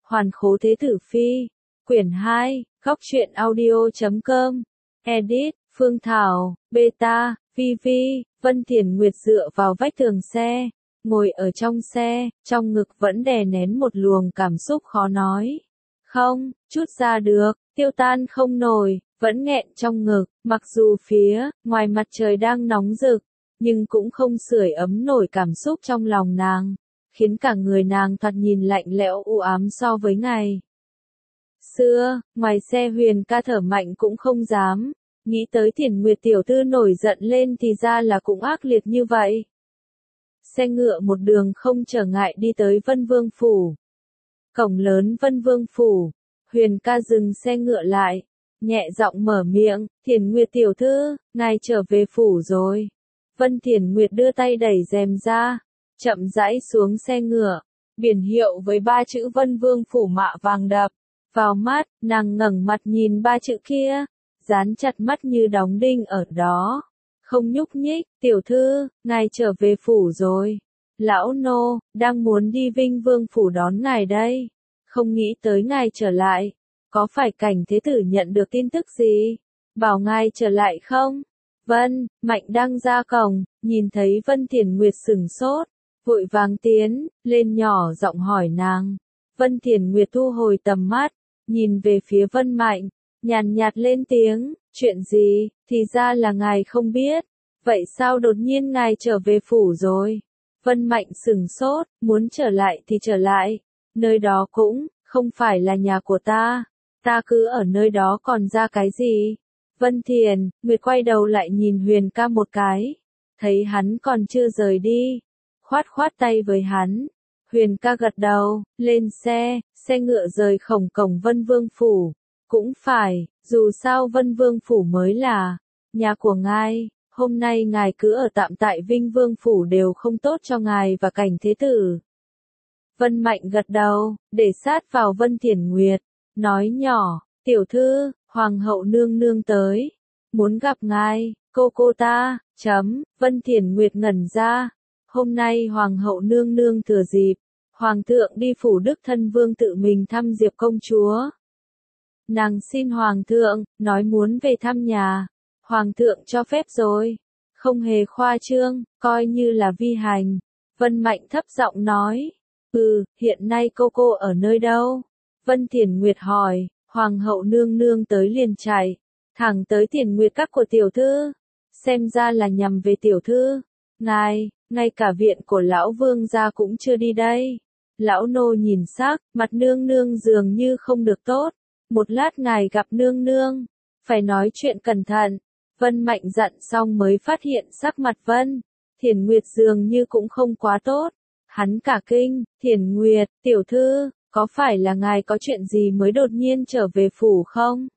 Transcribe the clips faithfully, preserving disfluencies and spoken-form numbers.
Hoàn khố thế tử phi. Quyển hai, góc truyện audio chấm com. Edit, Phương Thảo, Beta, vi vi. Vân Thiền Nguyệt dựa vào vách tường xe, ngồi ở trong xe, trong ngực vẫn đè nén một luồng cảm xúc khó nói. Không, chút ra được, tiêu tan không nổi, vẫn nghẹn trong ngực, mặc dù phía ngoài mặt trời đang nóng rực, nhưng cũng không sưởi ấm nổi cảm xúc trong lòng nàng, khiến cả người nàng thoạt nhìn lạnh lẽo u ám so với ngày xưa. Ngoài xe Huyền ca thở mạnh cũng không dám, nghĩ tới Thiền Nguyệt tiểu thư nổi giận lên thì ra là cũng ác liệt như vậy. Xe ngựa một đường không trở ngại đi tới Vân Vương Phủ. Cổng lớn Vân Vương Phủ, Huyền ca dừng xe ngựa lại, nhẹ giọng mở miệng, Thiền Nguyệt tiểu thư, ngài trở về phủ rồi. Vân Thiền Nguyệt đưa tay đẩy rèm ra, chậm rãi xuống xe ngựa, biển hiệu với ba chữ Vân Vương Phủ mạ vàng đập vào mắt, nàng ngẩng mặt nhìn ba chữ kia, dán chặt mắt như đóng đinh ở đó, không nhúc nhích. Tiểu thư, ngài trở về phủ rồi. Lão nô, đang muốn đi Vinh Vương Phủ đón ngài đây. Không nghĩ tới ngài trở lại. Có phải Cảnh Thế Tử nhận được tin tức gì? Bảo ngài trở lại không? Vân, Mạnh đang ra cổng, nhìn thấy Vân Thiền Nguyệt sửng sốt, vội vàng tiến lên nhỏ giọng hỏi nàng. Vân Thiền Nguyệt thu hồi tầm mắt, nhìn về phía Vân Mạnh, nhàn nhạt lên tiếng, chuyện gì, thì ra là ngài không biết, vậy sao đột nhiên ngài trở về phủ rồi? Vân Mạnh sửng sốt, muốn trở lại thì trở lại, nơi đó cũng không phải là nhà của ta, ta cứ ở nơi đó còn ra cái gì? Vân Thiền Nguyệt quay đầu lại nhìn Huyền ca một cái, thấy hắn còn chưa rời đi, khoát khoát tay với hắn. Huyền ca gật đầu, lên xe, xe ngựa rời khổng cổng Vân Vương Phủ. Cũng phải, dù sao Vân Vương Phủ mới là nhà của ngài, hôm nay ngài cứ ở tạm tại Vinh Vương Phủ đều không tốt cho ngài và Cảnh Thế Tử. Vân Mạnh gật đầu, để sát vào Vân Thiền Nguyệt, nói nhỏ, tiểu thư, Hoàng hậu nương nương tới, muốn gặp ngài, cô cô ta, chấm. Vân Thiền Nguyệt ngẩn ra, hôm nay Hoàng hậu nương nương thừa dịp Hoàng thượng đi phủ Đức Thân Vương tự mình thăm Diệp công chúa. Nàng xin Hoàng thượng, nói muốn về thăm nhà. Hoàng thượng cho phép rồi. Không hề khoa trương, coi như là vi hành. Vân Mạnh thấp giọng nói. Ừ, hiện nay cô cô ở nơi đâu? Vân Thiền Nguyệt hỏi. Hoàng hậu nương nương tới liền chạy, thẳng tới Thiền Nguyệt các của tiểu thư. Xem ra là nhằm về tiểu thư. Ngài, ngay cả viện của lão vương gia cũng chưa đi đây. Lão nô nhìn sắc, mặt nương nương dường như không được tốt. Một lát ngài gặp nương nương, phải nói chuyện cẩn thận. Vân Mạnh dặn xong mới phát hiện sắc mặt Vân Thiền Nguyệt dường như cũng không quá tốt. Hắn cả kinh, Thiền Nguyệt, tiểu thư, có phải là ngài có chuyện gì mới đột nhiên trở về phủ không?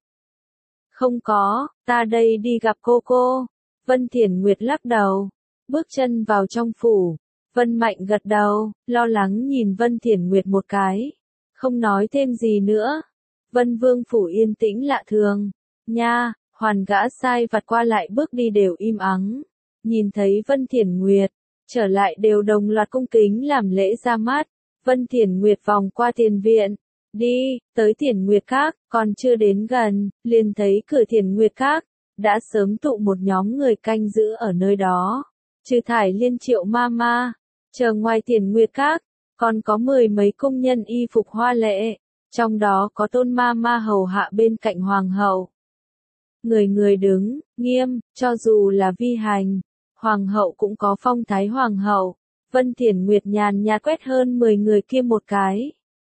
Không có, ta đây đi gặp cô cô. Vân Thiền Nguyệt lắc đầu, bước chân vào trong phủ. Vân Mạnh gật đầu, lo lắng nhìn Vân Thiền Nguyệt một cái, không nói thêm gì nữa. Vân Vương Phủ yên tĩnh lạ thường, nha, hoàn gã sai vặt qua lại bước đi đều im ắng, nhìn thấy Vân Thiền Nguyệt, trở lại đều đồng loạt cung kính làm lễ ra mắt. Vân Thiền Nguyệt vòng qua tiền viện, đi, tới Thiền Nguyệt Các, còn chưa đến gần, liền thấy cửa Thiền Nguyệt Các, đã sớm tụ một nhóm người canh giữ ở nơi đó, trừ Thải Liên Triệu ma ma, chờ ngoài Thiền Nguyệt Các, còn có mười mấy công nhân y phục hoa lệ. Trong đó có Tôn ma ma hầu hạ bên cạnh Hoàng hậu. Người người đứng, nghiêm, cho dù là vi hành, Hoàng hậu cũng có phong thái Hoàng hậu. Vân Thiền Nguyệt nhàn nhạt quét hơn mười người kia một cái.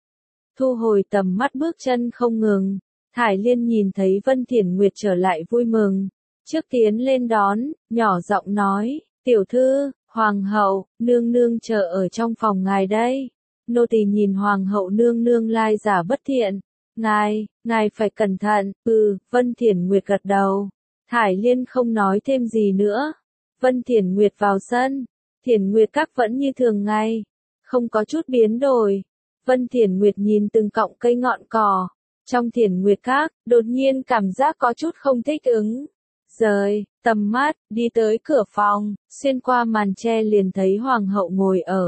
Thu hồi tầm mắt bước chân không ngừng, Thải Liên nhìn thấy Vân Thiền Nguyệt trở lại vui mừng. Trước tiến lên đón, nhỏ giọng nói, tiểu thư, Hoàng hậu, nương nương chờ ở trong phòng ngài đây. Nô tỳ nhìn Hoàng hậu nương nương lai giả bất thiện. Ngài, ngài phải cẩn thận. Ừ, Vân Thiền Nguyệt gật đầu. Thải Liên không nói thêm gì nữa. Vân Thiền Nguyệt vào sân. Thiền Nguyệt Các vẫn như thường ngày, không có chút biến đổi. Vân Thiền Nguyệt nhìn từng cọng cây ngọn cỏ trong Thiền Nguyệt Các, đột nhiên cảm giác có chút không thích ứng. Rời tầm mắt, đi tới cửa phòng, xuyên qua màn tre liền thấy Hoàng hậu ngồi ở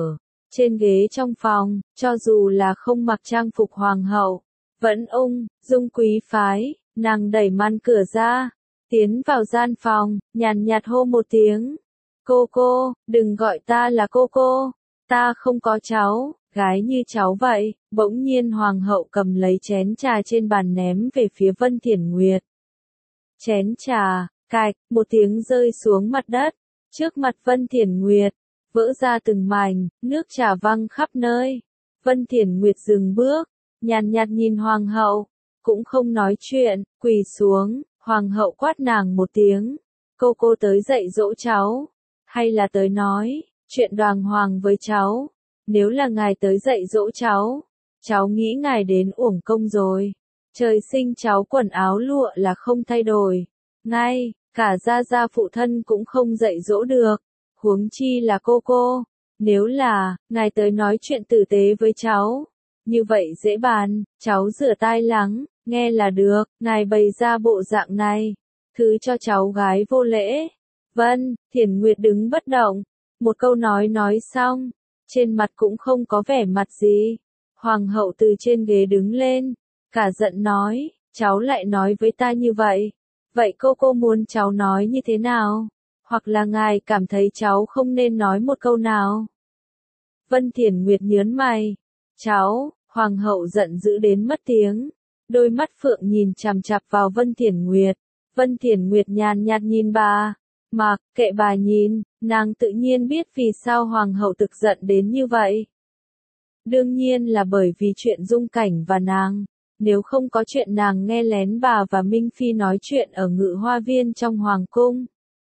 Trên ghế trong phòng, cho dù là không mặc trang phục hoàng hậu, vẫn ung dung quý phái, nàng đẩy màn cửa ra, tiến vào gian phòng, nhàn nhạt hô một tiếng. Cô cô, đừng gọi ta là cô cô, ta không có cháu, gái như cháu vậy. Bỗng nhiên hoàng hậu cầm lấy chén trà trên bàn ném về phía Vân Thiển Nguyệt. Chén trà, cạch, một tiếng rơi xuống mặt đất, trước mặt Vân Thiển Nguyệt, vỡ ra từng mảnh, nước trà văng khắp nơi. Vân Thiển Nguyệt dừng bước, nhàn nhạt nhìn hoàng hậu, cũng không nói chuyện, quỳ xuống, hoàng hậu quát nàng một tiếng. Cô cô tới dạy dỗ cháu, hay là tới nói chuyện đàng hoàng với cháu? Nếu là ngài tới dạy dỗ cháu, cháu nghĩ ngài đến uổng công rồi. Trời sinh cháu quần áo lụa là không thay đổi, ngay cả gia gia phụ thân cũng không dạy dỗ được, huống chi là cô cô. Nếu là ngài tới nói chuyện tử tế với cháu, như vậy dễ bàn, cháu rửa tai lắng, nghe là được. Ngài bày ra bộ dạng này, thứ cho cháu gái vô lễ. Vân Thiển Nguyệt đứng bất động, một câu nói nói xong, trên mặt cũng không có vẻ mặt gì. Hoàng hậu từ trên ghế đứng lên, cả giận nói, cháu lại nói với ta như vậy, vậy cô cô muốn cháu nói như thế nào? Hoặc là ngài cảm thấy cháu không nên nói một câu nào? Vân Thiển Nguyệt nhớn mày, cháu. Hoàng hậu giận dữ đến mất tiếng, đôi mắt phượng nhìn chằm chằm vào Vân Thiển Nguyệt. Vân Thiển Nguyệt nhàn nhạt nhìn bà, mặc kệ bà nhìn, nàng tự nhiên biết vì sao hoàng hậu thực giận đến như vậy. Đương nhiên là bởi vì chuyện Dung Cảnh và nàng, nếu không có chuyện nàng nghe lén bà và Minh Phi nói chuyện ở Ngự Hoa Viên trong hoàng cung.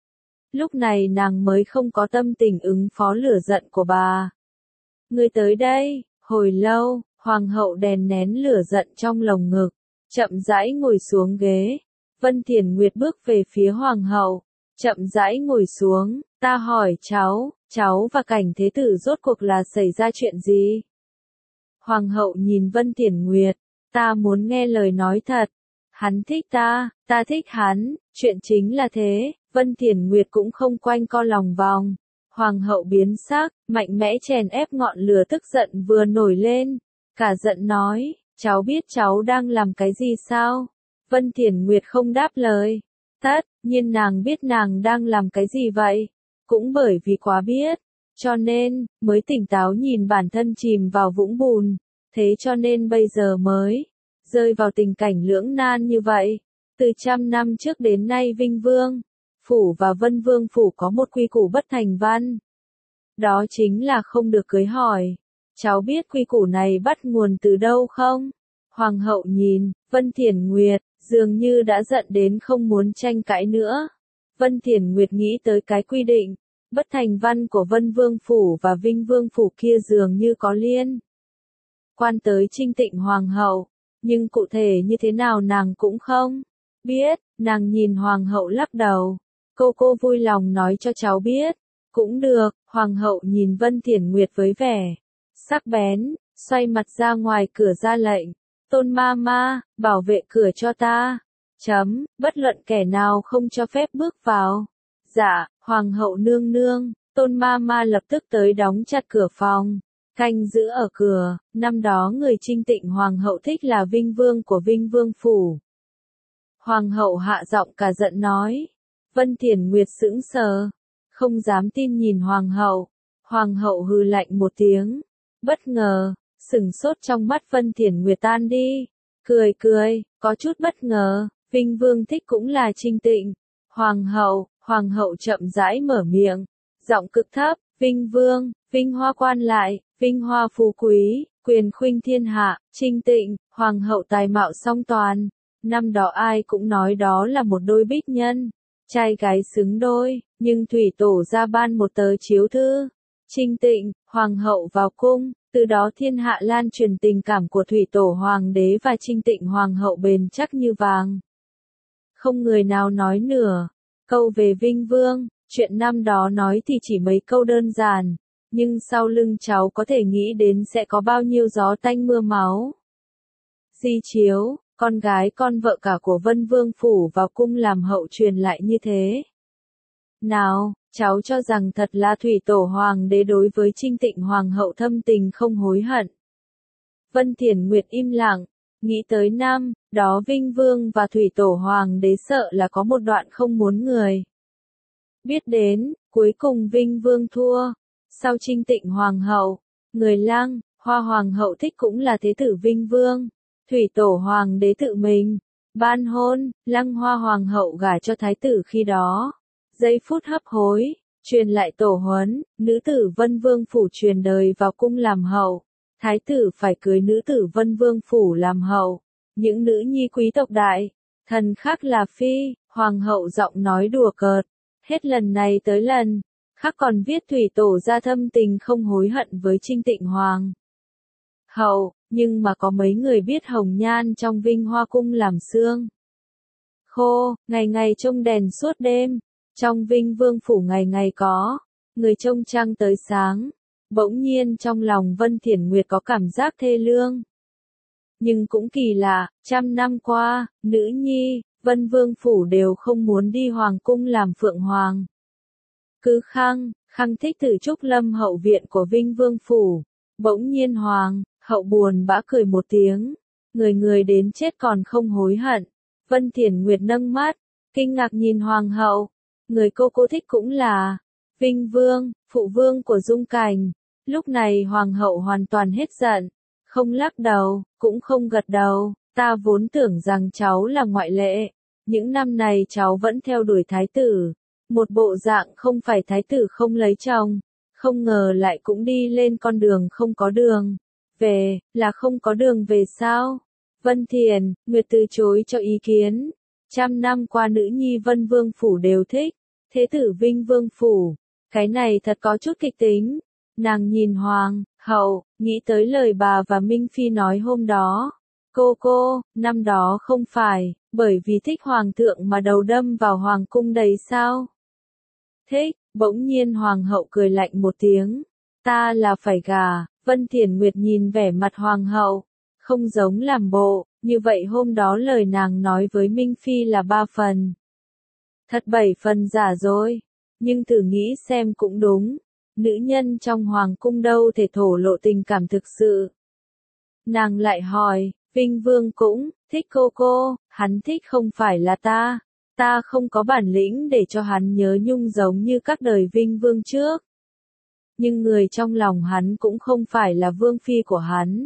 Lúc này nàng mới không có tâm tình ứng phó lửa giận của bà. Người tới đây, hồi lâu. Hoàng hậu đè nén lửa giận trong lồng ngực, chậm rãi ngồi xuống ghế. Vân Thiển Nguyệt bước về phía hoàng hậu, chậm rãi ngồi xuống. Ta hỏi cháu, cháu và Cảnh Thế Tử rốt cuộc là xảy ra chuyện gì? Hoàng hậu nhìn Vân Thiển Nguyệt, ta muốn nghe lời nói thật. Hắn thích ta, ta thích hắn, chuyện chính là thế. Vân Thiển Nguyệt cũng không quanh co lòng vòng. Hoàng hậu biến sắc, mạnh mẽ chèn ép ngọn lửa tức giận vừa nổi lên. Cả giận nói, cháu biết cháu đang làm cái gì sao? Vân Thiển Nguyệt không đáp lời. Tất nhiên nàng biết nàng đang làm cái gì vậy. Cũng bởi vì quá biết, cho nên, mới tỉnh táo nhìn bản thân chìm vào vũng bùn. Thế cho nên bây giờ mới rơi vào tình cảnh lưỡng nan như vậy. Từ trăm năm trước đến nay Vinh Vương Phủ và Vân Vương Phủ có một quy củ bất thành văn. Đó chính là không được cưới hỏi. Cháu biết quy củ này bắt nguồn từ đâu không? Hoàng hậu nhìn Vân Thiển Nguyệt, dường như đã giận đến không muốn tranh cãi nữa. Vân Thiển Nguyệt nghĩ tới cái quy định bất thành văn của Vân Vương Phủ và Vinh Vương Phủ kia dường như có liên quan tới Trinh Tịnh Hoàng hậu, nhưng cụ thể như thế nào nàng cũng không biết. Nàng nhìn Hoàng hậu lắc đầu. Cô cô vui lòng nói cho cháu biết. Cũng được. Hoàng hậu nhìn Vân Thiển Nguyệt với vẻ sắc bén, xoay mặt ra ngoài cửa ra lệnh. Tôn ma ma, bảo vệ cửa cho ta. Chấm, bất luận kẻ nào không cho phép bước vào. Dạ, hoàng hậu nương nương. Tôn ma ma lập tức tới đóng chặt cửa phòng, canh giữ ở cửa. Năm đó người Trinh Tịnh hoàng hậu thích là Vinh Vương của Vinh Vương Phủ. Hoàng hậu hạ giọng cả giận nói. Vân Thiển Nguyệt sững sờ, không dám tin nhìn hoàng hậu. Hoàng hậu hừ lạnh một tiếng. Bất ngờ, sừng sốt trong mắt Vân Thiển Nguyệt tan đi. Cười cười, có chút bất ngờ, Vinh Vương thích cũng là Trinh Tịnh. Hoàng hậu, hoàng hậu chậm rãi mở miệng, giọng cực thấp, Vinh Vương, vinh hoa quan lại, vinh hoa phú quý, quyền khuynh thiên hạ, Trinh Tịnh, hoàng hậu tài mạo song toàn. Năm đó ai cũng nói đó là một đôi bích nhân, trai gái xứng đôi, nhưng thủy tổ ra ban một tờ chiếu thư. Trinh Tịnh, hoàng hậu vào cung, từ đó thiên hạ lan truyền tình cảm của thủy tổ hoàng đế và Trinh Tịnh hoàng hậu bền chắc như vàng. Không người nào nói nửa câu về Vinh Vương, chuyện năm đó nói thì chỉ mấy câu đơn giản, nhưng sau lưng cháu có thể nghĩ đến sẽ có bao nhiêu gió tanh mưa máu. Di chiếu, con gái con vợ cả của Vân Vương Phủ vào cung làm hậu truyền lại như thế nào, Cháu cho rằng thật là thủy tổ hoàng đế đối với Trinh Tịnh hoàng hậu thâm tình không hối hận. Vân Thiển Nguyệt im lặng, nghĩ tới năm, đó Vinh Vương và thủy tổ hoàng đế sợ là có một đoạn không muốn người biết đến, cuối cùng Vinh Vương thua. Sau Trinh Tịnh hoàng hậu, người Lăng, Hoa hoàng hậu thích cũng là thế tử Vinh Vương. Thủy tổ hoàng đế tự mình ban hôn, Lăng Hoa hoàng hậu gả cho thái tử khi đó. Giây phút hấp hối, truyền lại tổ huấn, nữ tử Vân Vương phủ truyền đời vào cung làm hậu. Thái tử phải cưới nữ tử Vân Vương phủ làm hậu. Những nữ nhi quý tộc đại, thần khác là phi, hoàng hậu giọng nói đùa cợt. Hết lần này tới lần khác còn viết thủy tổ ra thâm tình không hối hận với Trinh Tịnh hoàng hậu, nhưng mà có mấy người biết hồng nhan trong Vinh Hoa cung làm xương khô, ngày ngày trông đèn suốt đêm. Trong Vinh Vương phủ ngày ngày có người trông trăng tới sáng. Bỗng nhiên trong lòng Vân Thiển Nguyệt có cảm giác thê lương. Nhưng cũng kỳ lạ, trăm năm qua, nữ nhi, Vân Vương phủ đều không muốn đi hoàng cung làm phượng hoàng. Cứ khăng, khăng thích thử Trúc Lâm hậu viện của Vinh Vương phủ. Bỗng nhiên hoàng hậu buồn bã cười một tiếng. Người người đến chết còn không hối hận. Vân Thiển Nguyệt nâng mắt, kinh ngạc nhìn hoàng hậu. Người cô cô thích cũng là Vinh Vương, phụ vương của Dung Cảnh. Lúc này hoàng hậu hoàn toàn hết giận, không lắc đầu, cũng không gật đầu. Ta vốn tưởng rằng cháu là ngoại lệ. Những năm này cháu vẫn theo đuổi thái tử. Một bộ dạng không phải thái tử không lấy chồng. Không ngờ lại cũng đi lên con đường không có đường về, là không có đường về sao? Vân Thiền Nguyệt từ chối cho ý kiến. Trăm năm qua nữ nhi Vân Vương phủ đều thích. Thế tử Vinh Vương phủ, cái này thật có chút kịch tính. Nàng nhìn hoàng hậu, nghĩ tới lời bà và Minh Phi nói hôm đó. Cô cô, năm đó không phải bởi vì thích hoàng thượng mà đầu đâm vào hoàng cung đấy sao? Thích, bỗng nhiên hoàng hậu cười lạnh một tiếng. Ta là phải gả. Vân Thiển Nguyệt nhìn vẻ mặt hoàng hậu, không giống làm bộ, như vậy hôm đó lời nàng nói với Minh Phi là ba phần. Thật bảy phần giả dối, nhưng thử nghĩ xem cũng đúng. Nữ nhân trong hoàng cung đâu thể thổ lộ tình cảm thực sự. Nàng lại hỏi, Vinh Vương cũng thích cô cô, hắn thích không phải là ta. Ta không có bản lĩnh để cho hắn nhớ nhung giống như các đời Vinh Vương trước. Nhưng người trong lòng hắn cũng không phải là vương phi của hắn.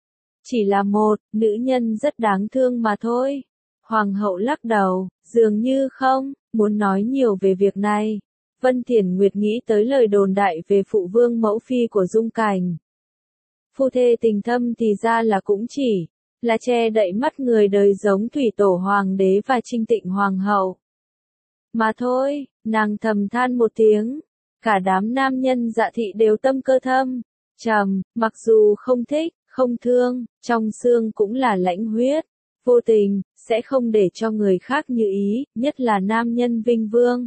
Chỉ là một nữ nhân rất đáng thương mà thôi. Hoàng hậu lắc đầu, dường như không muốn nói nhiều về việc này. Vân Thiển Nguyệt nghĩ tới lời đồn đại về phụ vương mẫu phi của Dung Cảnh. Phu thê tình thâm thì ra là cũng chỉ là che đậy mắt người đời giống thủy tổ hoàng đế và Trinh Tịnh hoàng hậu. Mà thôi, nàng thầm than một tiếng. Cả đám nam nhân dạ thị đều tâm cơ thâm, trầm, mặc dù không thích, không thương, trong xương cũng là lãnh huyết. Vô tình, sẽ không để cho người khác như ý, nhất là nam nhân Vinh Vương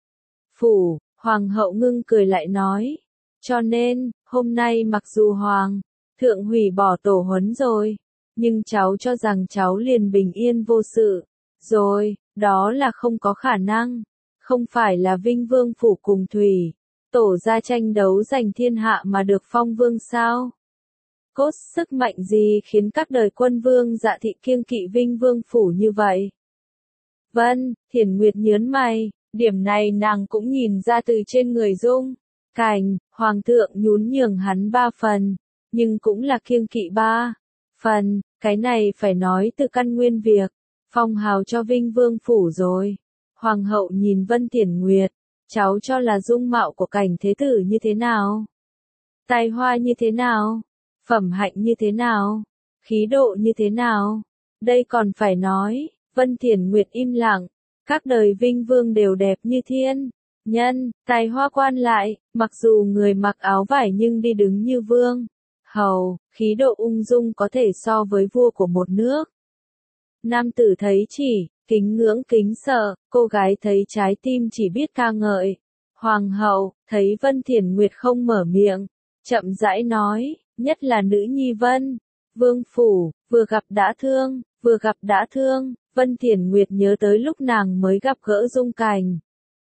phủ. Hoàng hậu ngưng cười lại nói. Cho nên, hôm nay mặc dù hoàng thượng hủy bỏ tổ huấn rồi, nhưng cháu cho rằng cháu liền bình yên vô sự rồi, đó là không có khả năng. Không phải là Vinh Vương phủ cùng thủy tổ ra tranh đấu giành thiên hạ mà được phong vương sao? Cốt sức mạnh gì khiến các đời quân vương dạ thị kiêng kỵ Vinh Vương phủ như vậy? Vân Thiển Nguyệt nhớn mày, điểm này nàng cũng nhìn ra từ trên người Dung Cảnh. Hoàng thượng nhún nhường hắn ba phần, nhưng cũng là kiêng kỵ ba phần. Cái này phải nói từ căn nguyên việc phong hào cho Vinh Vương phủ rồi. Hoàng hậu nhìn Vân Thiển Nguyệt, cháu cho là dung mạo của Cảnh thế tử như thế nào? Tài hoa như thế nào? Phẩm hạnh như thế nào? Khí độ như thế nào? Đây còn phải nói. Vân Thiển Nguyệt im lặng. Các đời Vinh Vương đều đẹp như thiên nhân, tài hoa quan lại, mặc dù người mặc áo vải nhưng đi đứng như vương hầu, khí độ ung dung có thể so với vua của một nước. Nam tử thấy chỉ kính ngưỡng kính sợ, cô gái thấy trái tim chỉ biết ca ngợi. Hoàng hậu thấy Vân Thiển Nguyệt không mở miệng, chậm rãi nói, nhất là nữ nhi Vân Vương phủ, vừa gặp đã thương, vừa gặp đã thương. Vân Thiển Nguyệt nhớ tới lúc nàng mới gặp gỡ Dung Cảnh.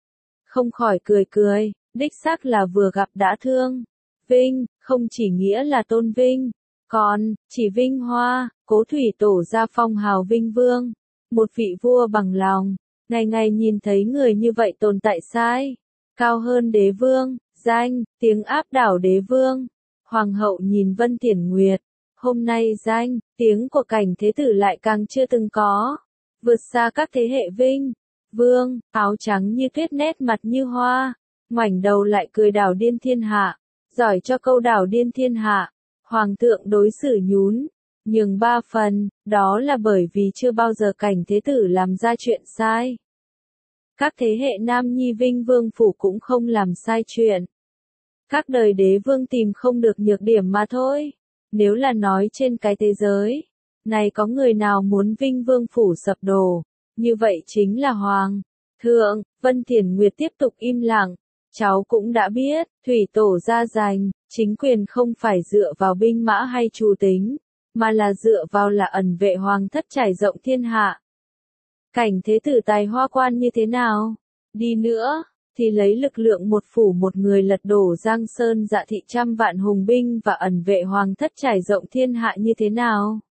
không khỏi cười cười, đích xác là vừa gặp đã thương. Vinh, không chỉ nghĩa là tôn vinh, còn, chỉ vinh hoa, Cố Thủy Tổ ra phong hào vinh vương. Một vị vua bằng lòng, ngày ngày nhìn thấy người như vậy tồn tại sai. Cao hơn đế vương, danh, tiếng áp đảo đế vương. Hoàng hậu nhìn Vân Thiển Nguyệt, hôm nay danh, tiếng của Cảnh Thế Tử lại càng chưa từng có. Vượt xa các thế hệ vinh, vương, áo trắng như tuyết nét mặt như hoa, ngoảnh đầu lại cười đảo điên thiên hạ, giỏi cho câu đảo điên thiên hạ. Hoàng thượng đối xử nhún, nhường ba phần, đó là bởi vì chưa bao giờ Cảnh Thế Tử làm ra chuyện sai. Các thế hệ nam nhi vinh vương phủ cũng không làm sai chuyện. Các đời đế vương tìm không được nhược điểm mà thôi. Nếu là nói trên cái thế giới này có người nào muốn vinh vương phủ sập đổ, như vậy chính là Hoàng thượng. Vân Thiển Nguyệt tiếp tục im lặng. Cháu cũng đã biết, Thủy Tổ ra giành, chính quyền không phải dựa vào binh mã hay chủ tính, mà là dựa vào là ẩn vệ hoàng thất trải rộng thiên hạ. Cảnh Thế Tử tài hoa quan như thế nào? Đi nữa, thì lấy lực lượng một phủ một người lật đổ Giang Sơn Dạ Thị trăm vạn hùng binh và ẩn vệ hoàng thất trải rộng thiên hạ như thế nào?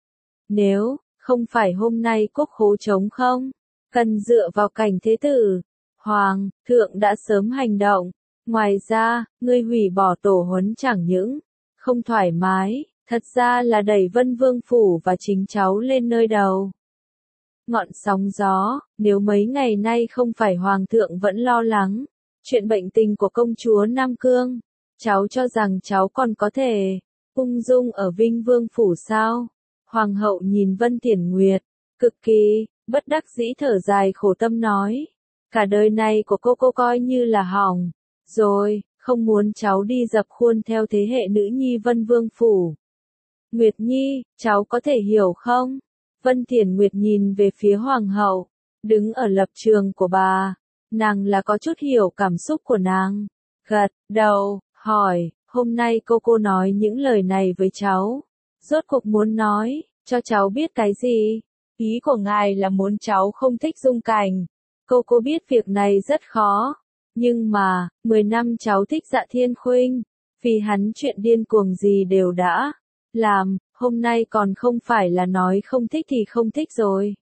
Nếu, không phải hôm nay quốc khố trống không, cần dựa vào Cảnh Thế Tử, Hoàng thượng đã sớm hành động. Ngoài ra, ngươi hủy bỏ tổ huấn chẳng những không thoải mái, thật ra là đẩy Vân Vương phủ và chính cháu lên nơi đầu ngọn sóng gió. Nếu mấy ngày nay không phải Hoàng thượng vẫn lo lắng chuyện bệnh tình của công chúa Nam Cương, cháu cho rằng cháu còn có thể ung dung ở Vinh Vương phủ sao? Hoàng hậu nhìn Vân Thiển Nguyệt, cực kỳ bất đắc dĩ thở dài khổ tâm nói, cả đời này của cô cô coi như là hỏng rồi, không muốn cháu đi dập khuôn theo thế hệ nữ nhi Vân Vương phủ. Nguyệt Nhi, cháu có thể hiểu không? Vân Thiển Nguyệt nhìn về phía Hoàng hậu, đứng ở lập trường của bà, nàng là có chút hiểu cảm xúc của nàng. Gật đầu, hỏi, hôm nay cô cô nói những lời này với cháu, rốt cuộc muốn nói cho cháu biết cái gì? Ý của ngài là muốn cháu không thích Dung Cảnh. Cô cô biết việc này rất khó, nhưng mà, mười năm cháu thích Dạ Thiên Khuynh, vì hắn chuyện điên cuồng gì đều đã làm, hôm nay còn không phải là nói không thích thì không thích rồi.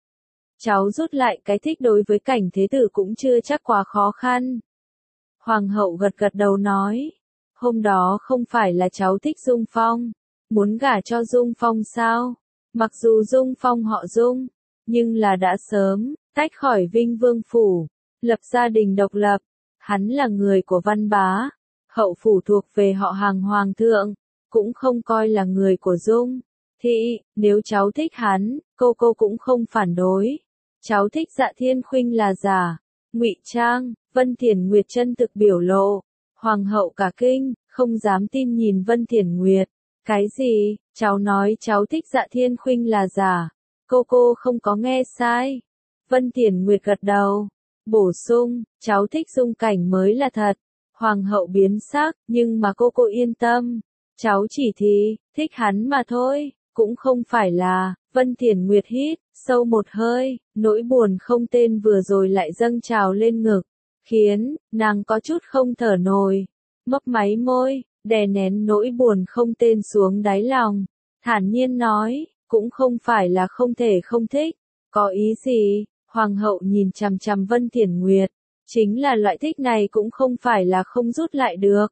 Cháu rút lại cái thích đối với Cảnh Thế Tử cũng chưa chắc quá khó khăn. Hoàng hậu gật gật đầu nói, hôm đó không phải là cháu thích Dung Phong, muốn gả cho Dung Phong sao? Mặc dù Dung Phong họ Dung, nhưng là đã sớm tách khỏi Vinh Vương phủ, lập gia đình độc lập. Hắn là người của Văn Bá, hậu phủ thuộc về họ hàng Hoàng thượng, cũng không coi là người của Dung thị. Nếu cháu thích hắn, cô cô cũng không phản đối. Cháu thích Dạ Thiên Khuynh là giả, ngụy trang. Vân Thiển Nguyệt chân thực biểu lộ. Hoàng hậu cả kinh, không dám tin nhìn Vân Thiển Nguyệt. Cái gì? Cháu nói cháu thích Dạ Thiên Khuynh là giả? Cô cô không có nghe sai. Vân Thiển Nguyệt gật đầu, bổ sung, cháu thích Dung Cảnh mới là thật. Hoàng hậu biến sắc, nhưng mà cô cô yên tâm, cháu chỉ thì thích hắn mà thôi, cũng không phải là. Vân Thiển Nguyệt hít sâu một hơi, nỗi buồn không tên vừa rồi lại dâng trào lên ngực, khiến nàng có chút không thở nổi. Mấp máy môi, đè nén nỗi buồn không tên xuống đáy lòng, thản nhiên nói, cũng không phải là không thể không thích. Có ý gì? Hoàng hậu nhìn chằm chằm Vân Thiển Nguyệt, chính là loại thích này cũng không phải là không rút lại được.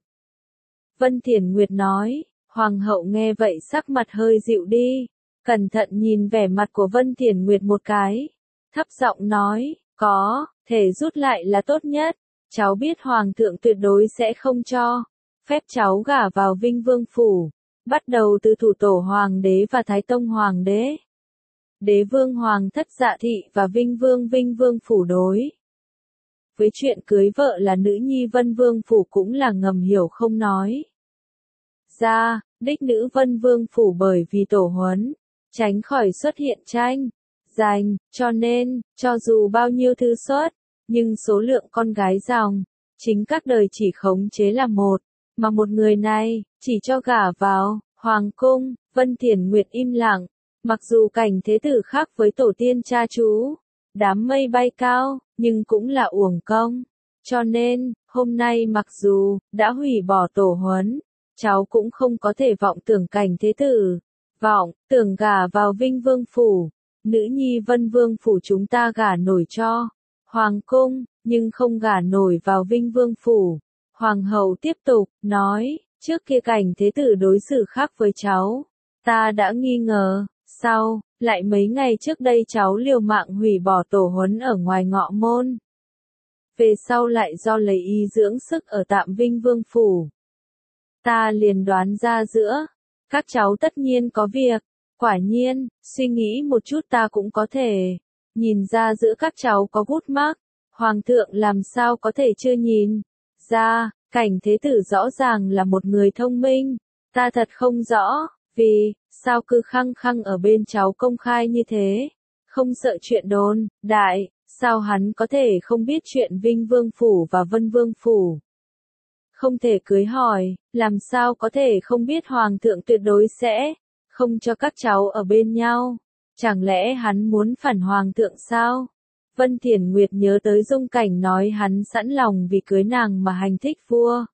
Vân Thiển Nguyệt nói, Hoàng hậu nghe vậy sắc mặt hơi dịu đi, cẩn thận nhìn vẻ mặt của Vân Thiển Nguyệt một cái, thấp giọng nói, có, thể rút lại là tốt nhất, cháu biết Hoàng thượng tuyệt đối sẽ không cho phép cháu gả vào Vinh Vương phủ, bắt đầu từ thủ tổ Hoàng đế và Thái Tông Hoàng đế. Đế vương Hoàng thất Dạ Thị và Vinh Vương Vinh Vương phủ đối với chuyện cưới vợ là nữ nhi Vân Vương phủ cũng là ngầm hiểu không nói ra. Đích nữ Vân Vương phủ bởi vì tổ huấn, tránh khỏi xuất hiện tranh giành, cho nên, cho dù bao nhiêu thư xuất, nhưng số lượng con gái dòng, chính các đời chỉ khống chế là một, mà một người này, chỉ cho gả vào Hoàng cung. Vân Thiển Nguyệt im lặng, mặc dù Cảnh Thế Tử khác với tổ tiên cha chú, đám mây bay cao, nhưng cũng là uổng công. Cho nên, hôm nay mặc dù đã hủy bỏ tổ huấn, cháu cũng không có thể vọng tưởng cảnh thế tử. Vọng, tưởng gả vào Vinh Vương Phủ. Nữ nhi Vân Vương Phủ chúng ta gả nổi cho Hoàng cung, nhưng không gả nổi vào Vinh Vương Phủ. Hoàng hậu tiếp tục, nói, trước kia cảnh thế tử đối xử khác với cháu. Ta đã nghi ngờ, sau, lại mấy ngày trước đây cháu liều mạng hủy bỏ tổ huấn ở ngoài ngọ môn. Về sau lại do lấy ý dưỡng sức ở tạm Vinh Vương Phủ. Ta liền đoán ra giữa các cháu tất nhiên có việc. Quả nhiên, suy nghĩ một chút ta cũng có thể nhìn ra giữa các cháu có gút mắc. Hoàng thượng làm sao có thể chưa nhìn ra, cảnh thế tử rõ ràng là một người thông minh. Ta thật không rõ, vì sao cứ khăng khăng ở bên cháu công khai như thế, không sợ chuyện đồn đại, sao hắn có thể không biết chuyện Vinh Vương Phủ và Vân Vương Phủ. Không thể cưới hỏi, làm sao có thể không biết Hoàng thượng tuyệt đối sẽ không cho các cháu ở bên nhau. Chẳng lẽ hắn muốn phản Hoàng thượng sao? Vân Thiển Nguyệt nhớ tới Dung Cảnh nói hắn sẵn lòng vì cưới nàng mà hành thích vua.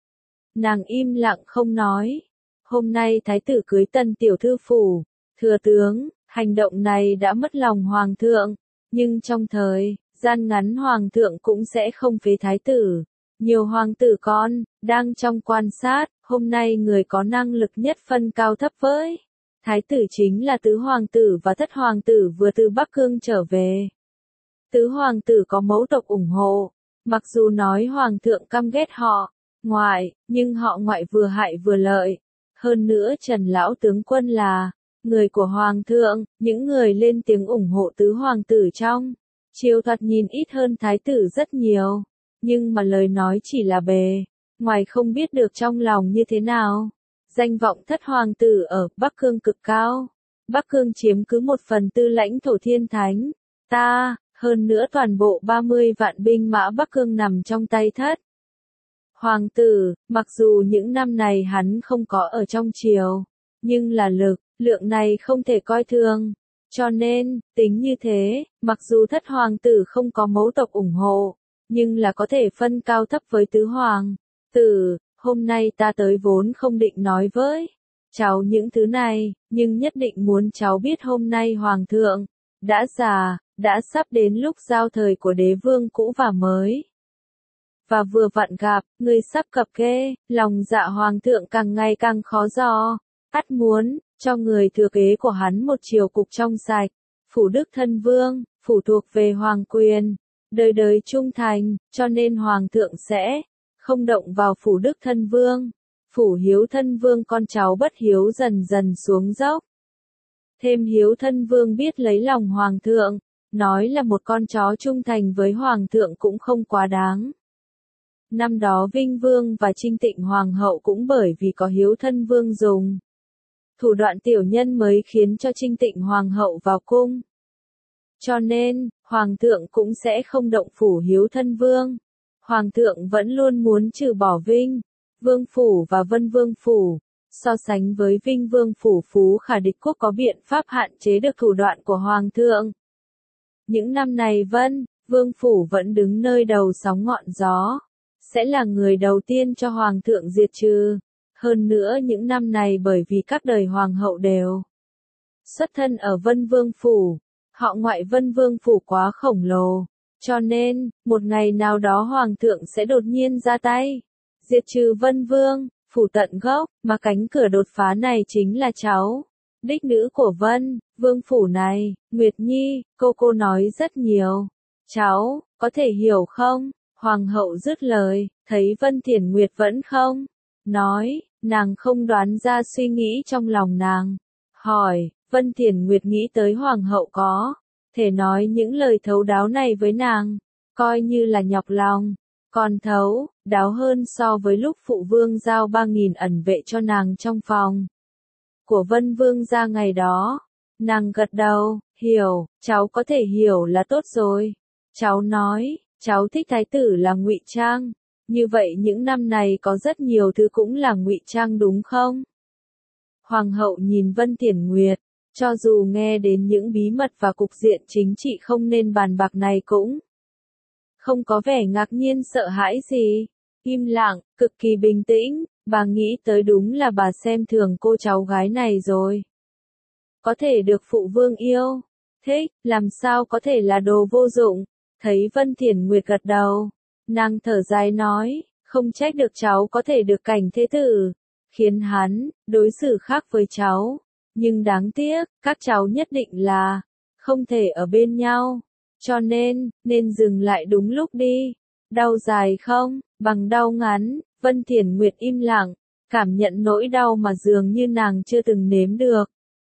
Nàng im lặng không nói. Hôm nay thái tử cưới tân tiểu thư phủ, thừa tướng, hành động này đã mất lòng Hoàng thượng. Nhưng trong thời gian ngắn Hoàng thượng cũng sẽ không phế thái tử. Nhiều hoàng tử con, đang trong quan sát, hôm nay người có năng lực nhất phân cao thấp với thái tử chính là tứ hoàng tử và thất hoàng tử vừa từ Bắc Cương trở về. Tứ hoàng tử có mẫu tộc ủng hộ, mặc dù nói hoàng thượng căm ghét họ, ngoại, nhưng họ ngoại vừa hại vừa lợi. Hơn nữa Trần Lão tướng quân là người của hoàng thượng, những người lên tiếng ủng hộ tứ hoàng tử trong triều thoạt nhìn ít hơn thái tử rất nhiều. Nhưng mà lời nói chỉ là bề ngoài, không biết được trong lòng như thế nào. Danh vọng thất hoàng tử ở Bắc Cương cực cao. Bắc Cương chiếm cứ một phần tư lãnh thổ thiên thánh. Ta, hơn nữa toàn bộ ba mươi vạn binh mã Bắc Cương nằm trong tay thất hoàng tử, mặc dù những năm này hắn không có ở trong triều, nhưng là lực, lượng này không thể coi thường. Cho nên, tính như thế, mặc dù thất hoàng tử không có mẫu tộc ủng hộ, nhưng là có thể phân cao thấp với tứ hoàng tử. Hôm nay ta tới vốn không định nói với cháu những thứ này, nhưng nhất định muốn cháu biết hôm nay hoàng thượng đã già, đã sắp đến lúc giao thời của đế vương cũ và mới. Và vừa vặn gặp, người sắp cập kê, lòng dạ hoàng thượng càng ngày càng khó dò, ắt muốn cho người thừa kế của hắn một triều cục trong sạch. Phủ Đức thân vương, phủ thuộc về hoàng quyền, đời đời trung thành, cho nên hoàng thượng sẽ không động vào phủ Đức thân vương. Phủ Hiếu thân vương con cháu bất hiếu dần dần xuống dốc. Thêm Hiếu thân vương biết lấy lòng hoàng thượng, nói là một con chó trung thành với hoàng thượng cũng không quá đáng. Năm đó Vinh Vương và Trinh Tịnh Hoàng hậu cũng bởi vì có Hiếu thân vương dùng thủ đoạn tiểu nhân mới khiến cho Trinh Tịnh Hoàng hậu vào cung. Cho nên, Hoàng thượng cũng sẽ không động phủ Hiếu thân vương. Hoàng thượng vẫn luôn muốn trừ bỏ Vinh Vương Phủ và Vân Vương Phủ. So sánh với Vinh Vương Phủ, Phú Khả địch quốc có biện pháp hạn chế được thủ đoạn của Hoàng thượng. Những năm này Vân Vương Phủ vẫn đứng nơi đầu sóng ngọn gió, sẽ là người đầu tiên cho Hoàng thượng diệt trừ. Hơn nữa những năm này bởi vì các đời Hoàng hậu đều xuất thân ở Vân Vương Phủ, họ ngoại Vân Vương Phủ quá khổng lồ. Cho nên, một ngày nào đó Hoàng thượng sẽ đột nhiên ra tay, diệt trừ Vân Vương Phủ tận gốc, mà cánh cửa đột phá này chính là cháu, đích nữ của Vân Vương Phủ này, Nguyệt Nhi. Cô cô nói rất nhiều. Cháu, có thể hiểu không? Hoàng hậu dứt lời, thấy Vân Thiển Nguyệt vẫn không nói, nàng không đoán ra suy nghĩ trong lòng nàng. Hỏi, Vân Thiển Nguyệt nghĩ tới Hoàng hậu có thể nói những lời thấu đáo này với nàng, coi như là nhọc lòng, còn thấu đáo hơn so với lúc phụ vương giao ba nghìn ẩn vệ cho nàng trong phòng của Vân Vương gia ngày đó. Nàng gật đầu, hiểu, cháu có thể hiểu là tốt rồi. Cháu nói, cháu thích thái tử là ngụy trang, như vậy những năm này có rất nhiều thứ cũng là ngụy trang đúng không? Hoàng hậu nhìn Vân Thiển Nguyệt, cho dù nghe đến những bí mật và cục diện chính trị không nên bàn bạc này cũng không có vẻ ngạc nhiên sợ hãi gì. Im lặng, cực kỳ bình tĩnh, bà nghĩ tới đúng là bà xem thường cô cháu gái này rồi. Có thể được phụ vương yêu, thích, làm sao có thể là đồ vô dụng. Thấy Vân Thiển Nguyệt gật đầu, nàng thở dài nói, không trách được cháu có thể được cảnh thế tử, khiến hắn đối xử khác với cháu, nhưng đáng tiếc, các cháu nhất định là không thể ở bên nhau, cho nên, nên dừng lại đúng lúc đi. Đau dài không, bằng đau ngắn, Vân Thiển Nguyệt im lặng, cảm nhận nỗi đau mà dường như nàng chưa từng nếm được.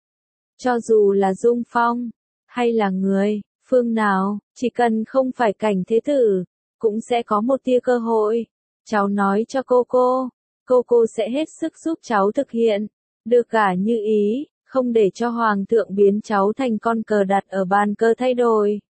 Cho dù là Dung Phong, hay là người, phương nào, chỉ cần không phải cảnh thế tử, cũng sẽ có một tia cơ hội. Cháu nói cho cô cô, cô cô sẽ hết sức giúp cháu thực hiện, được cả như ý, không để cho Hoàng thượng biến cháu thành con cờ đặt ở bàn cờ thay đổi.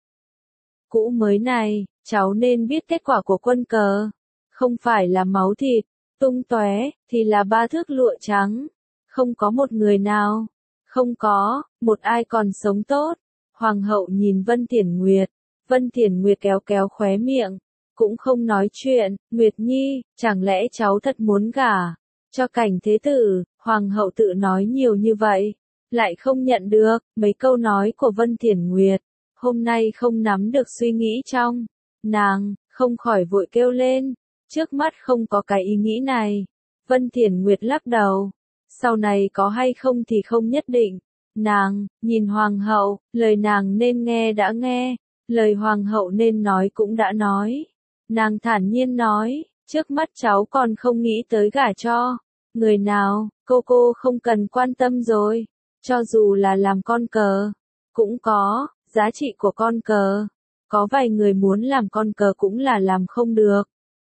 Cũ mới này, cháu nên biết kết quả của quân cờ, không phải là máu thịt, tung tóe, thì là ba thước lụa trắng, không có một người nào, không có, một ai còn sống tốt. Hoàng hậu nhìn Vân Thiển Nguyệt, Vân Thiển Nguyệt kéo kéo khóe miệng, cũng không nói chuyện, Nguyệt Nhi, chẳng lẽ cháu thật muốn gả cho cảnh thế tử. Hoàng hậu tự nói nhiều như vậy, lại không nhận được mấy câu nói của Vân Thiển Nguyệt, hôm nay không nắm được suy nghĩ trong nàng, không khỏi vội kêu lên, trước mắt không có cái ý nghĩ này. Vân Thiển Nguyệt lắc đầu, sau này có hay không thì không nhất định. Nàng, nhìn Hoàng hậu, lời nàng nên nghe đã nghe, lời Hoàng hậu nên nói cũng đã nói. Nàng thản nhiên nói, trước mắt cháu còn không nghĩ tới gả cho người nào, cô cô không cần quan tâm rồi, cho dù là làm con cờ, cũng có, giá trị của con cờ, có vài người muốn làm con cờ cũng là làm không được.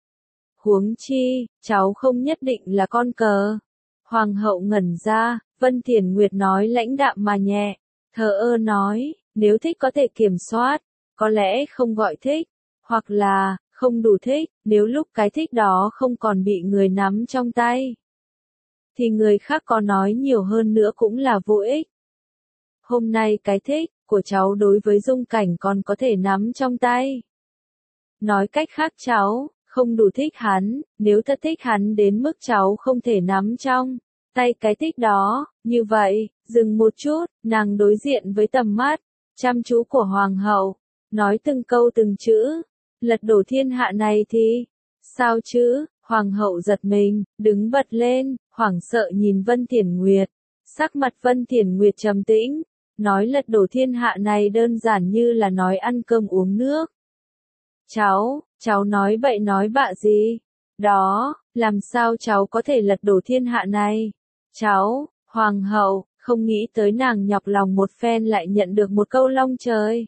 Huống chi, cháu không nhất định là con cờ. Hoàng hậu ngẩn ra, Vân Thiển Nguyệt nói lãnh đạm mà nhẹ, thờ ơ nói, nếu thích có thể kiểm soát, có lẽ không gọi thích, hoặc là, không đủ thích, nếu lúc cái thích đó không còn bị người nắm trong tay, thì người khác có nói nhiều hơn nữa cũng là vô ích. Hôm nay cái thích của cháu đối với Dung Cảnh còn có thể nắm trong tay. Nói cách khác cháu không đủ thích hắn, nếu thật thích hắn đến mức cháu không thể nắm trong tay cái thích đó, như vậy, dừng một chút, nàng đối diện với tầm mắt chăm chú của Hoàng hậu, nói từng câu từng chữ, lật đổ thiên hạ này thì, sao chứ? Hoàng hậu giật mình, đứng bật lên, hoảng sợ nhìn Vân Thiển Nguyệt, sắc mặt Vân Thiển Nguyệt trầm tĩnh, nói lật đổ thiên hạ này đơn giản như là nói ăn cơm uống nước. Cháu, cháu nói bậy nói bạ gì? Đó, làm sao cháu có thể lật đổ thiên hạ này? Cháu, Hoàng hậu, không nghĩ tới nàng nhọc lòng một phen lại nhận được một câu long trời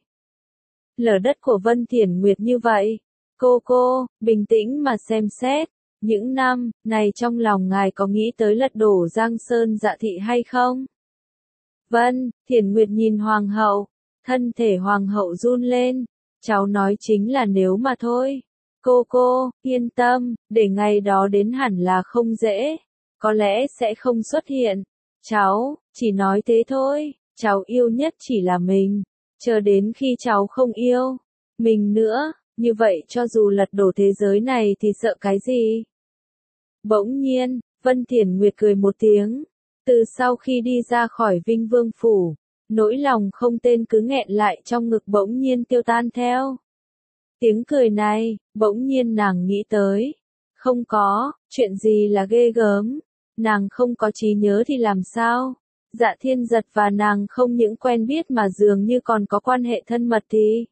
lở đất của Vân Thiển Nguyệt như vậy. Cô cô, bình tĩnh mà xem xét, những năm này trong lòng ngài có nghĩ tới lật đổ Giang Sơn Dạ Thị hay không? Vân Thiển Nguyệt nhìn Hoàng hậu, thân thể Hoàng hậu run lên, cháu nói chính là nếu mà thôi. Cô cô, yên tâm, để ngày đó đến hẳn là không dễ, có lẽ sẽ không xuất hiện. Cháu, chỉ nói thế thôi, cháu yêu nhất chỉ là mình, chờ đến khi cháu không yêu mình nữa, như vậy cho dù lật đổ thế giới này thì sợ cái gì? Bỗng nhiên, Vân Thiển Nguyệt cười một tiếng, từ sau khi đi ra khỏi Vinh Vương Phủ, nỗi lòng không tên cứ nghẹn lại trong ngực bỗng nhiên tiêu tan theo. Tiếng cười này, bỗng nhiên nàng nghĩ tới. Không có, chuyện gì là ghê gớm, nàng không có trí nhớ thì làm sao? Dạ Thiên Giật và nàng không những quen biết mà dường như còn có quan hệ thân mật thì.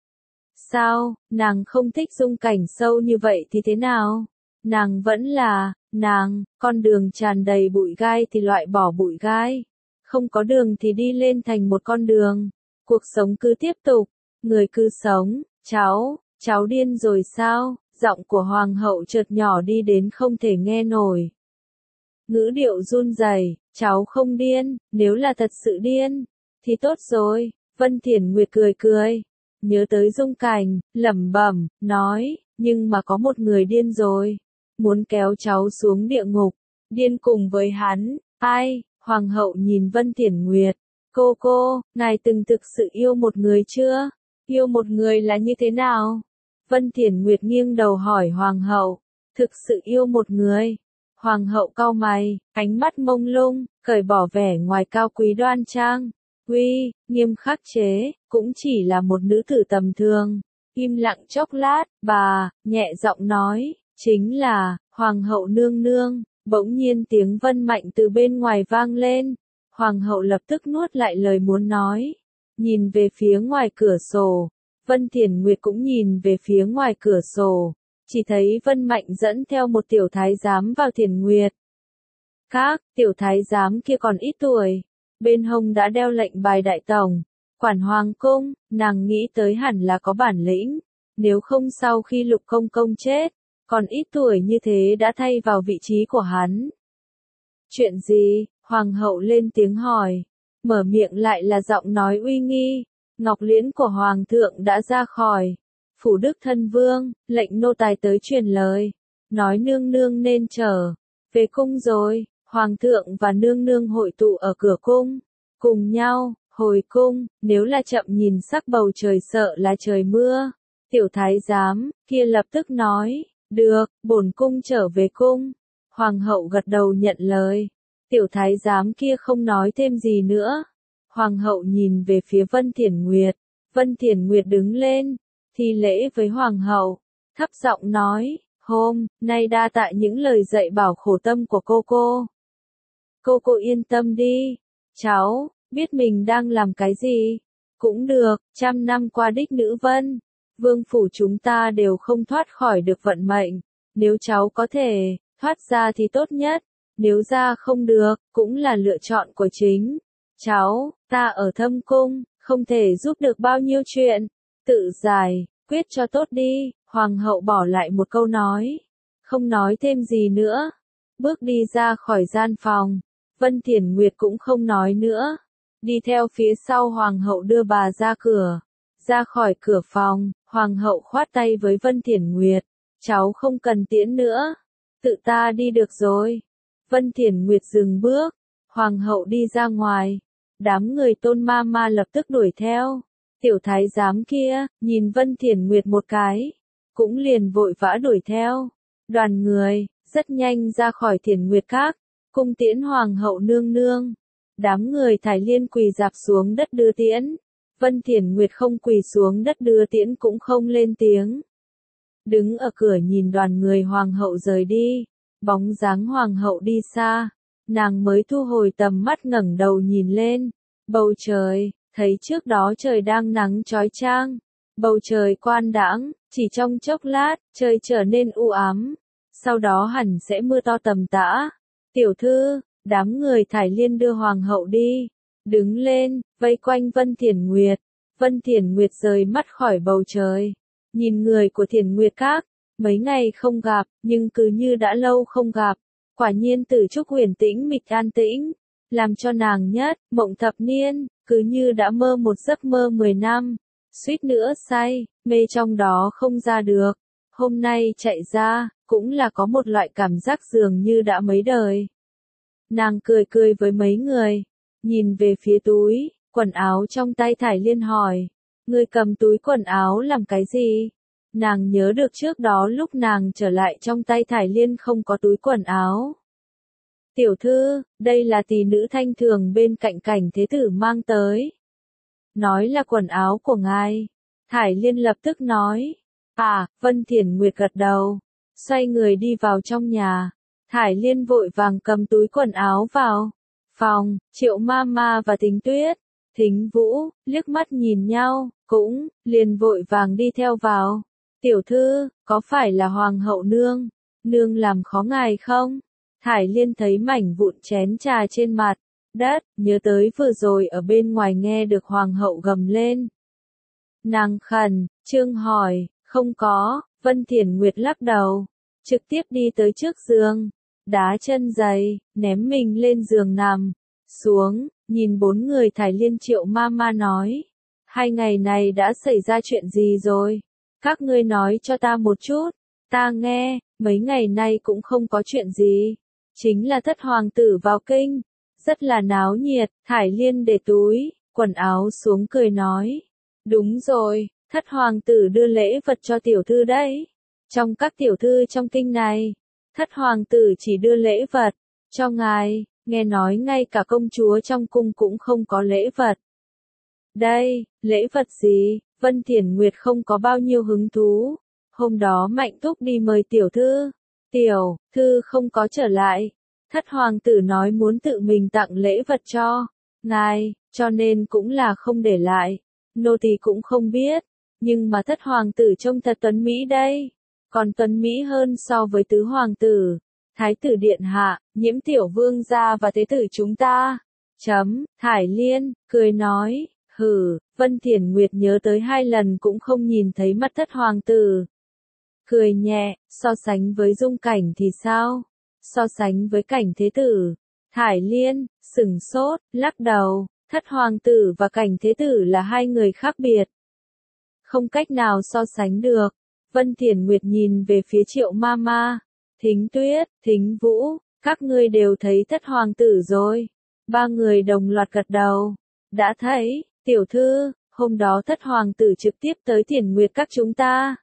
Sao, nàng không thích Dung Cảnh sâu như vậy thì thế nào? Nàng vẫn là, nàng, con đường tràn đầy bụi gai thì loại bỏ bụi gai. Không có đường thì đi lên thành một con đường. Cuộc sống cứ tiếp tục, người cứ sống, cháu, cháu điên rồi sao? Giọng của Hoàng hậu chợt nhỏ đi đến không thể nghe nổi. Ngữ điệu run rẩy, cháu không điên, nếu là thật sự điên, thì tốt rồi. Vân Thiển Nguyệt cười cười, nhớ tới Dung Cảnh, lẩm bẩm, nói, nhưng mà có một người điên rồi, muốn kéo cháu xuống địa ngục, điên cùng với hắn, ai? Hoàng hậu nhìn Vân Thiển Nguyệt, cô cô, ngài từng thực sự yêu một người chưa? Yêu một người là như thế nào? Vân Thiển Nguyệt nghiêng đầu hỏi Hoàng hậu, thực sự yêu một người. Hoàng hậu cau mày, ánh mắt mông lung, cởi bỏ vẻ ngoài cao quý đoan trang. Uy, nghiêm khắc chế, cũng chỉ là một nữ tử tầm thường. Im lặng chốc lát, bà, nhẹ giọng nói, chính là, Hoàng hậu nương nương. Bỗng nhiên tiếng Vân Mạnh từ bên ngoài vang lên. Hoàng hậu lập tức nuốt lại lời muốn nói. Nhìn về phía ngoài cửa sổ. Vân Thiển Nguyệt cũng nhìn về phía ngoài cửa sổ. Chỉ thấy Vân Mạnh dẫn theo một tiểu thái giám vào Thiển Nguyệt. Các tiểu thái giám kia còn ít tuổi. Bên hông đã đeo lệnh bài đại tổng. Quản hoàng cung, nàng nghĩ tới hẳn là có bản lĩnh. Nếu không sau khi Lục Công Công chết, còn ít tuổi như thế đã thay vào vị trí của hắn. Chuyện gì? Hoàng hậu lên tiếng hỏi. Mở miệng lại là giọng nói uy nghi. Ngọc liễn của Hoàng thượng đã ra khỏi phủ Đức Thân Vương, lệnh nô tài tới truyền lời. Nói nương nương nên trở về cung rồi. Hoàng thượng và nương nương hội tụ ở cửa cung. Cùng nhau, hồi cung, nếu là chậm nhìn sắc bầu trời sợ là trời mưa. Tiểu thái giám, kia lập tức nói, được, bổn cung trở về cung. Hoàng hậu gật đầu nhận lời. Tiểu thái giám kia không nói thêm gì nữa. Hoàng hậu nhìn về phía Vân Thiển Nguyệt. Vân Thiển Nguyệt đứng lên, thi lễ với Hoàng hậu, thấp giọng nói, hôm nay đa tạ những lời dạy bảo khổ tâm của cô cô. Cô cô yên tâm đi, cháu, biết mình đang làm cái gì. Cũng được, trăm năm qua đích nữ Vân, vương phủ chúng ta đều không thoát khỏi được vận mệnh. Nếu cháu có thể thoát ra thì tốt nhất, nếu ra không được, cũng là lựa chọn của chính cháu. Ta ở thâm cung, không thể giúp được bao nhiêu chuyện, tự giải quyết cho tốt đi. Hoàng hậu bỏ lại một câu nói, không nói thêm gì nữa, bước đi ra khỏi gian phòng. Vân Thiển Nguyệt cũng không nói nữa, đi theo phía sau Hoàng hậu đưa bà ra cửa. Ra khỏi cửa phòng, Hoàng hậu khoát tay với Vân Thiển Nguyệt, cháu không cần tiễn nữa, tự ta đi được rồi. Vân Thiển Nguyệt dừng bước, Hoàng hậu đi ra ngoài, đám người Tôn ma ma lập tức đuổi theo. Tiểu thái giám kia, nhìn Vân Thiển Nguyệt một cái, cũng liền vội vã đuổi theo. Đoàn người, rất nhanh ra khỏi Thiển Nguyệt Các, cung tiễn Hoàng hậu nương nương. Đám người Thải Liên quỳ dạp xuống đất đưa tiễn. Vân Thiển Nguyệt không quỳ xuống đất đưa tiễn cũng không lên tiếng. Đứng ở cửa nhìn đoàn người Hoàng hậu rời đi, bóng dáng Hoàng hậu đi xa, nàng mới thu hồi tầm mắt ngẩng đầu nhìn lên. Bầu trời, thấy trước đó trời đang nắng chói chang. Bầu trời quang đãng, chỉ trong chốc lát, trời trở nên u ám. Sau đó hẳn sẽ mưa to tầm tã. Tiểu thư, đám người Thải Liên đưa Hoàng hậu đi. Đứng lên, vây quanh Vân Thiển Nguyệt. Vân Thiển Nguyệt rời mắt khỏi bầu trời. Nhìn người của Thiển Nguyệt Các. Mấy ngày không gặp, nhưng cứ như đã lâu không gặp. Quả nhiên Tử Trúc huyền tĩnh mịch an tĩnh. Làm cho nàng nhất, mộng thập niên, cứ như đã mơ một giấc mơ mười năm. Suýt nữa say, mê trong đó không ra được. Hôm nay chạy ra, cũng là có một loại cảm giác dường như đã mấy đời. Nàng cười cười với mấy người. Nhìn về phía túi, quần áo trong tay Thải Liên hỏi. Người cầm túi quần áo làm cái gì? Nàng nhớ được trước đó lúc nàng trở lại trong tay Thải Liên không có túi quần áo. Tiểu thư, đây là tỷ nữ thanh thường bên cạnh Cảnh Thế Tử mang tới. Nói là quần áo của ngài. Thải Liên lập tức nói. À, Vân Thiển Nguyệt gật đầu. Xoay người đi vào trong nhà. Thải Liên vội vàng cầm túi quần áo vào phòng. Triệu ma ma và Thính Tuyết, Thính Vũ, liếc mắt nhìn nhau, cũng liền vội vàng đi theo vào. Tiểu thư, có phải là Hoàng hậu nương? Nương làm khó ngài không? Thải Liên thấy mảnh vụn chén trà trên mặt đất, nhớ tới vừa rồi ở bên ngoài nghe được Hoàng hậu gầm lên. Nàng khẩn trương hỏi, không có. Vân Thiển Nguyệt lắc đầu, trực tiếp đi tới trước giường, đá chân giày, ném mình lên giường nằm xuống, nhìn bốn người Thải Liên Triệu ma ma nói. Hai ngày này đã xảy ra chuyện gì rồi? Các ngươi nói cho ta một chút, ta nghe. Mấy ngày nay cũng không có chuyện gì. Chính là thất hoàng tử vào kinh, rất là náo nhiệt. Thải Liên để túi quần áo xuống cười nói. Đúng rồi, thất hoàng tử đưa lễ vật cho tiểu thư đấy. Trong các tiểu thư trong kinh này, thất hoàng tử chỉ đưa lễ vật cho ngài, nghe nói ngay cả công chúa trong cung cũng không có lễ vật. Đây, lễ vật gì? Vân Thiển Nguyệt không có bao nhiêu hứng thú. Hôm đó Mạnh Thúc đi mời tiểu thư. Tiểu thư không có trở lại. Thất hoàng tử nói muốn tự mình tặng lễ vật cho ngài, cho nên cũng là không để lại. Nô tỳ cũng không biết, nhưng mà thất hoàng tử trông thật tuấn mỹ đây. Còn tuấn mỹ hơn so với tứ hoàng tử. Thái tử điện hạ, Nhiễm tiểu vương gia và thế tử chúng ta. Chấm, Thải Liên, cười nói, hừ, Vân Thiển Nguyệt nhớ tới hai lần cũng không nhìn thấy mặt thất hoàng tử. Cười nhẹ, so sánh với dung cảnh thì sao? So sánh với cảnh thế tử. Thải Liên, sửng sốt, lắc đầu, thất hoàng tử và cảnh thế tử là hai người khác biệt. Không cách nào so sánh được. Vân Thiển Nguyệt nhìn về phía Triệu Mama. Thính Tuyết, Thính Vũ, các ngươi đều thấy thất hoàng tử rồi. Ba người đồng loạt gật đầu. Đã thấy, tiểu thư, hôm đó thất hoàng tử trực tiếp tới Thiển Nguyệt các chúng ta.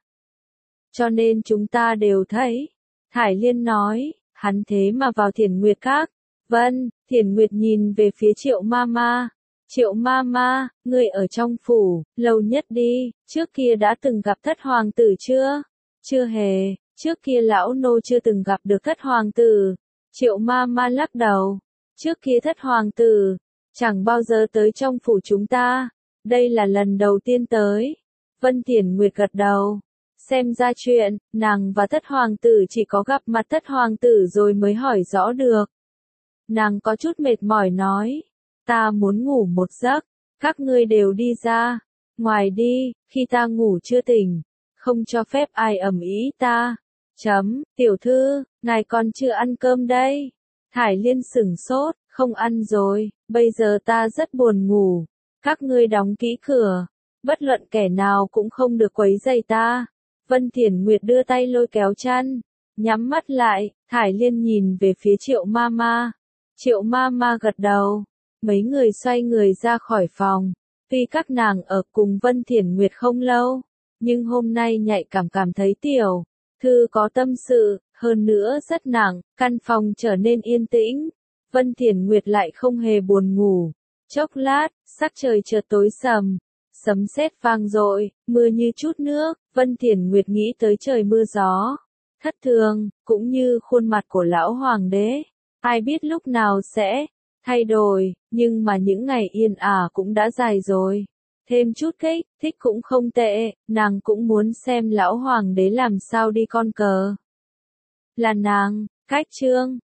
Cho nên chúng ta đều thấy. Thải Liên nói, hắn thế mà vào Thiển Nguyệt các. Vân, Thiển Nguyệt nhìn về phía Triệu Mama. Triệu Mama, ngươi ở trong phủ, lâu nhất đi, trước kia đã từng gặp thất hoàng tử chưa? Chưa hề, trước kia lão nô chưa từng gặp được thất hoàng tử. Triệu Mama lắc đầu, trước kia thất hoàng tử, chẳng bao giờ tới trong phủ chúng ta, đây là lần đầu tiên tới. Vân Thiển Nguyệt gật đầu, xem ra chuyện, nàng và thất hoàng tử chỉ có gặp mặt thất hoàng tử rồi mới hỏi rõ được. Nàng có chút mệt mỏi nói, ta muốn ngủ một giấc, các ngươi đều đi ra, ngoài đi, khi ta ngủ chưa tỉnh, không cho phép ai ầm ĩ ta. Chấm, tiểu thư, ngài còn chưa ăn cơm đây. Thải Liên sửng sốt, không ăn rồi, bây giờ ta rất buồn ngủ, các ngươi đóng kỹ cửa, bất luận kẻ nào cũng không được quấy rầy ta. Vân Thiển Nguyệt đưa tay lôi kéo chăn, nhắm mắt lại, Thải Liên nhìn về phía Triệu Mama. Triệu Mama gật đầu, mấy người xoay người ra khỏi phòng. Tuy các nàng ở cùng Vân Thiển Nguyệt không lâu, nhưng hôm nay nhạy cảm cảm thấy tiểu thư có tâm sự, hơn nữa rất nặng, căn phòng trở nên yên tĩnh. Vân Thiển Nguyệt lại không hề buồn ngủ. Chốc lát, sắc trời chợt tối sầm, sấm sét vang dội, mưa như chút nước. Vân Thiển Nguyệt nghĩ tới trời mưa gió thất thường, cũng như khuôn mặt của lão hoàng đế, ai biết lúc nào sẽ thay đổi, nhưng mà những ngày yên ả cũng đã dài rồi. Thêm chút kích thích cũng không tệ, nàng cũng muốn xem lão hoàng đế làm sao đi con cờ. Là nàng, cách chương